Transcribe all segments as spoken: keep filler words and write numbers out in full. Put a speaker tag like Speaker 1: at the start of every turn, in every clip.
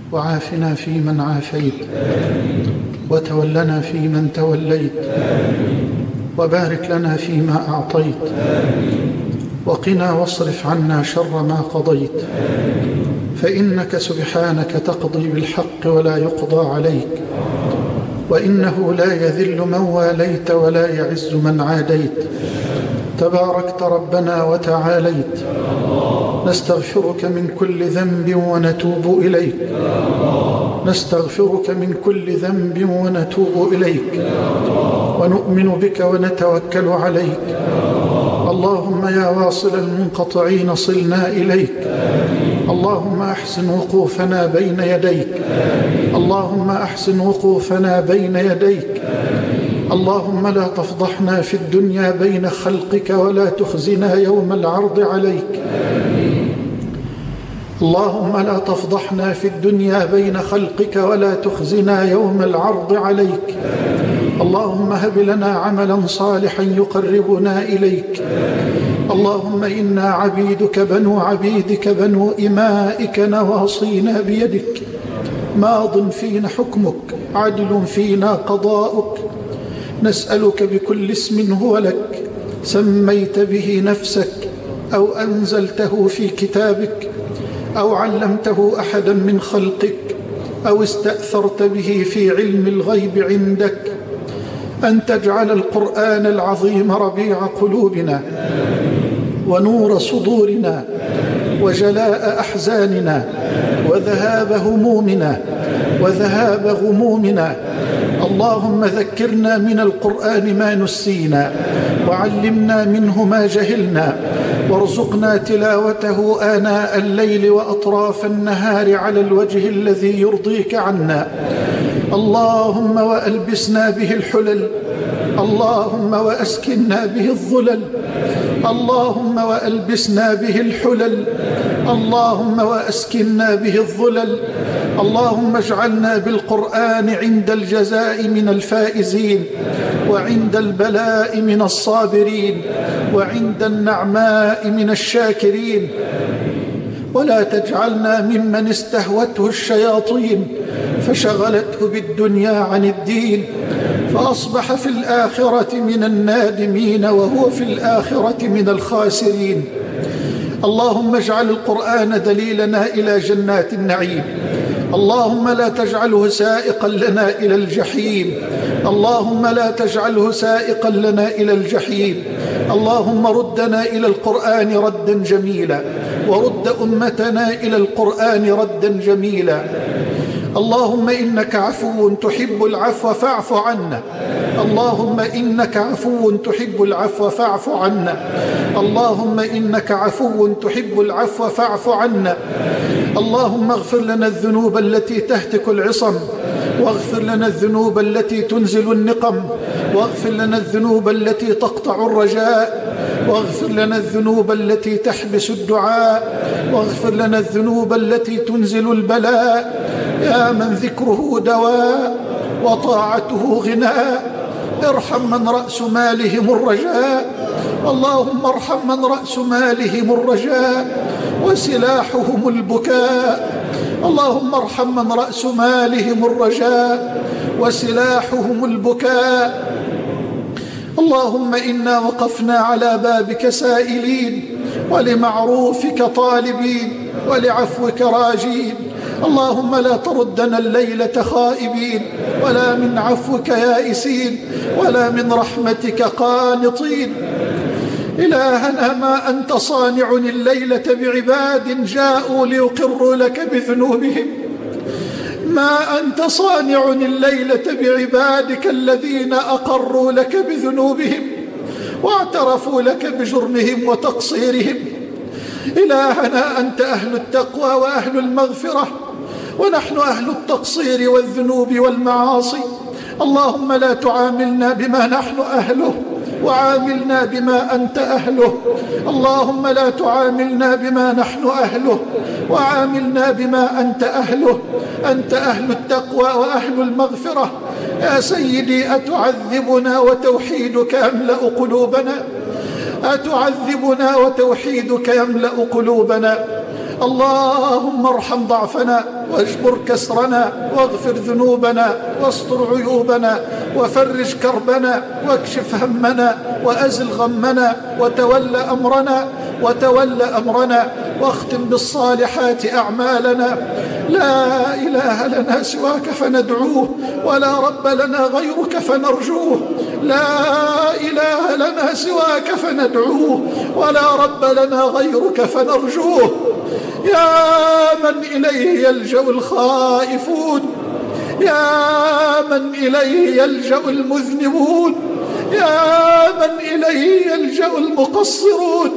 Speaker 1: وعافنا فيمن عافيت، وتولنا فيمن توليت، وبارك لنا فيما أعطيت، وقنا واصرف عنا شر ما قضيت، فإنك سبحانك تقضي بالحق ولا يقضى عليك، وإنه لا يذل من واليت ولا يعز من عاديت، تباركت ربنا وتعاليت. نستغفرك من كل ذنب ونتوب إليك، نستغفرك من كل ذنب ونتوب إليك، ونؤمن بك ونتوكل عليك. اللهم يا واصل المنقطعين صلنا إليك، اللهم أحسن وقوفنا بين يديك، اللهم أحسن وقوفنا بين يديك. اللهم لا تفضحنا في الدنيا بين خلقك ولا تخزنا يوم العرض عليك. اللهم لا تفضحنا في الدنيا بين خلقك ولا تخزنا يوم العرض عليك. اللهم هب لنا عملا صالحا يقربنا إليك. اللهم إنا عبيدك بنو عبيدك بنو إمائك نواصينا بيدك، ماض فينا حكمك، عدل فينا قضاؤك. نسألك بكل اسم هو لك سميت به نفسك أو أنزلته في كتابك أو علمته أحدا من خلقك أو استأثرت به في علم الغيب عندك، أن تجعل القرآن العظيم ربيع قلوبنا ونور صدورنا وجلاء أحزاننا وذهاب همومنا وذهاب غمومنا. اللهم ذكرنا من القرآن ما نسينا، وعلمنا منه ما جهلنا، وارزقنا تلاوته آناء الليل وأطراف النهار على الوجه الذي يرضيك عنا. اللهم وألبسنا به الحلل، اللهم وأسكننا به الظلل، اللهم وألبسنا به الحلل، اللهم وأسكننا به الظلل. اللهم اجعلنا بالقرآن عند الجزاء من الفائزين، وعند البلاء من الصابرين، وعند النعماء من الشاكرين. ولا تجعلنا ممن استهوته الشياطين فشغلته بالدنيا عن الدين، فأصبح في الآخرة من النادمين وهو في الآخرة من الخاسرين. اللهم اجعل القرآن دليلنا إلى جنات النعيم، اللهم لا تجعله سائقا لنا إلى الجحيم، اللهم لا تجعله سائقا لنا إلى الجحيم. اللهم ردنا إلى القرآن ردا جميلا، ورد أمتنا إلى القرآن ردا جميلا. اللهم إنك عفو تحب العفو فاعف عنا، اللهم إنك عفو تحب العفو فاعف عنا، اللهم إنك عفو تحب العفو فاعف عنا. اللهم اغفر لنا الذنوب التي تهتك العصم، واغفر لنا الذنوب التي تنزل النقم، واغفر لنا الذنوب التي تقطع الرجاء، واغفر لنا الذنوب التي تحبس الدعاء، واغفر لنا الذنوب التي تنزل البلاء. يا من ذكره دواء وطاعته غناء، ارحم من رأس مالهم الرجاء، اللهم ارحم من رأس مالهم الرجاء وسلاحهم البكاء. اللهم ارحم من رأس مالهم الرجاء وسلاحهم البكاء. اللهم إنا وقفنا على بابك سائلين، ولمعروفك طالبين، ولعفوك راجين. اللهم لا تردنا الليلة خائبين، ولا من عفوك يائسين، ولا من رحمتك قانطين. إلهنا ما أنت صانع الليلة بعباد جاءوا ليقروا لك بذنوبهم، ما أنت صانع الليلة بعبادك الذين أقروا لك بذنوبهم واعترفوا لك بجرمهم وتقصيرهم. إلهنا أنت أهل التقوى وأهل المغفرة، ونحن أهل التقصير والذنوب والمعاصي. اللهم لا تعاملنا بما نحن أهله، وعاملنا بما أنت أهله. اللهم لا تعاملنا بما نحن أهله، وعاملنا بما أنت أهله. أنت أهل التقوى وأهل المغفرة. يا سيدي أتعذبنا وتوحيدك يملأ قلوبنا؟ أتعذبنا وتوحيدك يملأ قلوبنا؟ اللهم ارحم ضعفنا واجبر كسرنا واغفر ذنوبنا واستر عيوبنا وفرج كربنا واكشف همنا وأزل غمنا وتول أمرنا وتول أمرنا واختم بالصالحات أعمالنا. لا إله لنا سواك فندعوه ولا رب لنا غيرك فنرجوه. لا إله لنا سواك فندعوه ولا رب لنا غيرك فنرجوه. يا من إليه يلجأ الخائفون، يا من إليه يلجأ المذنبون، يا من إليه يلجأ المقصرون،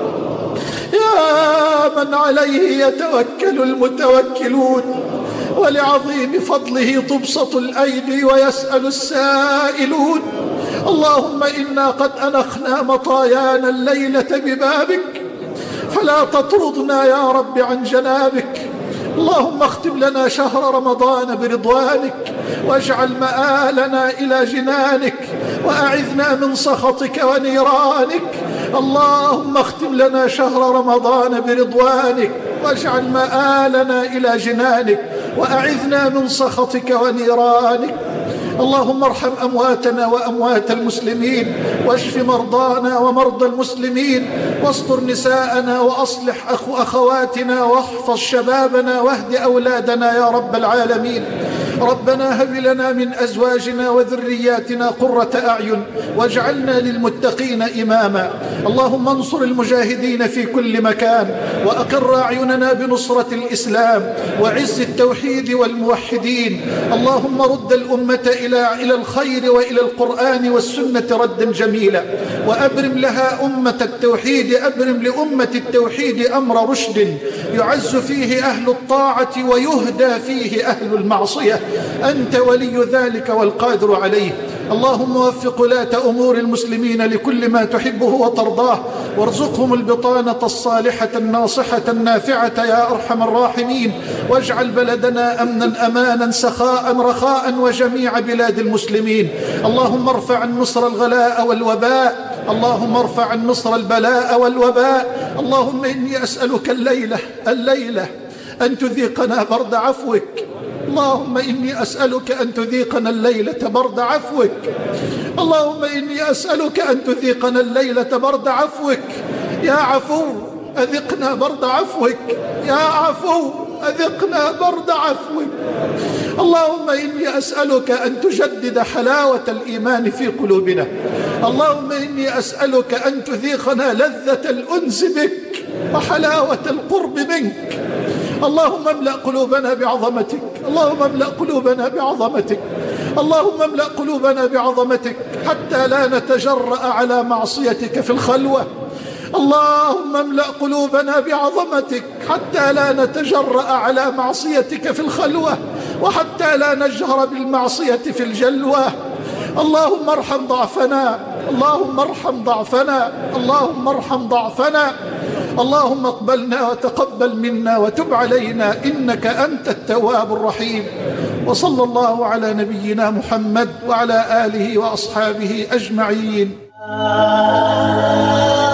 Speaker 1: يا من عليه يتوكل المتوكلون، ولعظيم فضله تبسط الأيدي ويسأل السائلون. اللهم إنا قد أنخنا مطايانا الليلة ببابك فلا تطردنا يا رب عن جنابك. اللهم اختم لنا شهر رمضان برضوانك واجعل مآلنا إلى جنانك وأعذنا من سخطك ونيرانك. اللهم اختم لنا شهر رمضان برضوانك واجعل مآلنا إلى جنانك وأعذنا من سخطك ونيرانك. اللهم ارحم أمواتنا وأموات المسلمين واشف مرضانا ومرضى المسلمين واستر نساءنا وأصلح أخو أخواتنا واحفظ شبابنا واهد أولادنا يا رب العالمين. ربنا هب لنا من أزواجنا وذرياتنا قرة أعين واجعلنا للمتقين إماما. اللهم انصر المجاهدين في كل مكان وأقر أعيننا بنصرة الإسلام وعز التوحيد والموحدين. اللهم رد الأمة إلى إلى الخير وإلى القرآن والسنة ردا جميلا وأبرم لها أمة التوحيد، أبرم لأمة التوحيد أمر رشد يعز فيه أهل الطاعة ويهدى فيه أهل المعصية. أنت ولي ذلك والقادر عليه. اللهم وفق ولاة أمور المسلمين لكل ما تحبه وترضاه وارزقهم البطانة الصالحة الناصحة النافعة يا أرحم الراحمين. واجعل بلدنا أمنا أمانا سخاء رخاء وجميع بلاد المسلمين. اللهم ارفع النصر الغلاء والوباء، اللهم ارفع النصر البلاء والوباء. اللهم إني أسألك الليلة الليلة أن تذيقنا برد عفوك. اللهم إني أسألك أن تذيقنا الليلة برد عفوك. اللهم إني أسألك أن تذيقنا الليلة برد عفوك. يا عفو أذقنا برد عفوك، يا عفو أذقنا برد عفوك. اللهم إني أسألك أن تجدد حلاوة الإيمان في قلوبنا. اللهم إني أسألك أن تذيقنا لذة الأنس بك وحلاوة القرب منك. اللهم املأ قلوبنا بعظمتك، اللهم املأ قلوبنا بعظمتك، اللهم املأ قلوبنا بعظمتك حتى لا نتجرأ على معصيتك في الخلوة. اللهم املأ قلوبنا بعظمتك حتى لا نتجرأ على معصيتك في الخلوة وحتى لا نجهر بالمعصية في الجلوة. اللهم ارحم ضعفنا، اللهم ارحم ضعفنا، اللهم ارحم ضعفنا. اللهم اقبلنا وتقبل منا وتب علينا إنك أنت التواب الرحيم. وصلى الله على نبينا محمد وعلى آله وأصحابه أجمعين.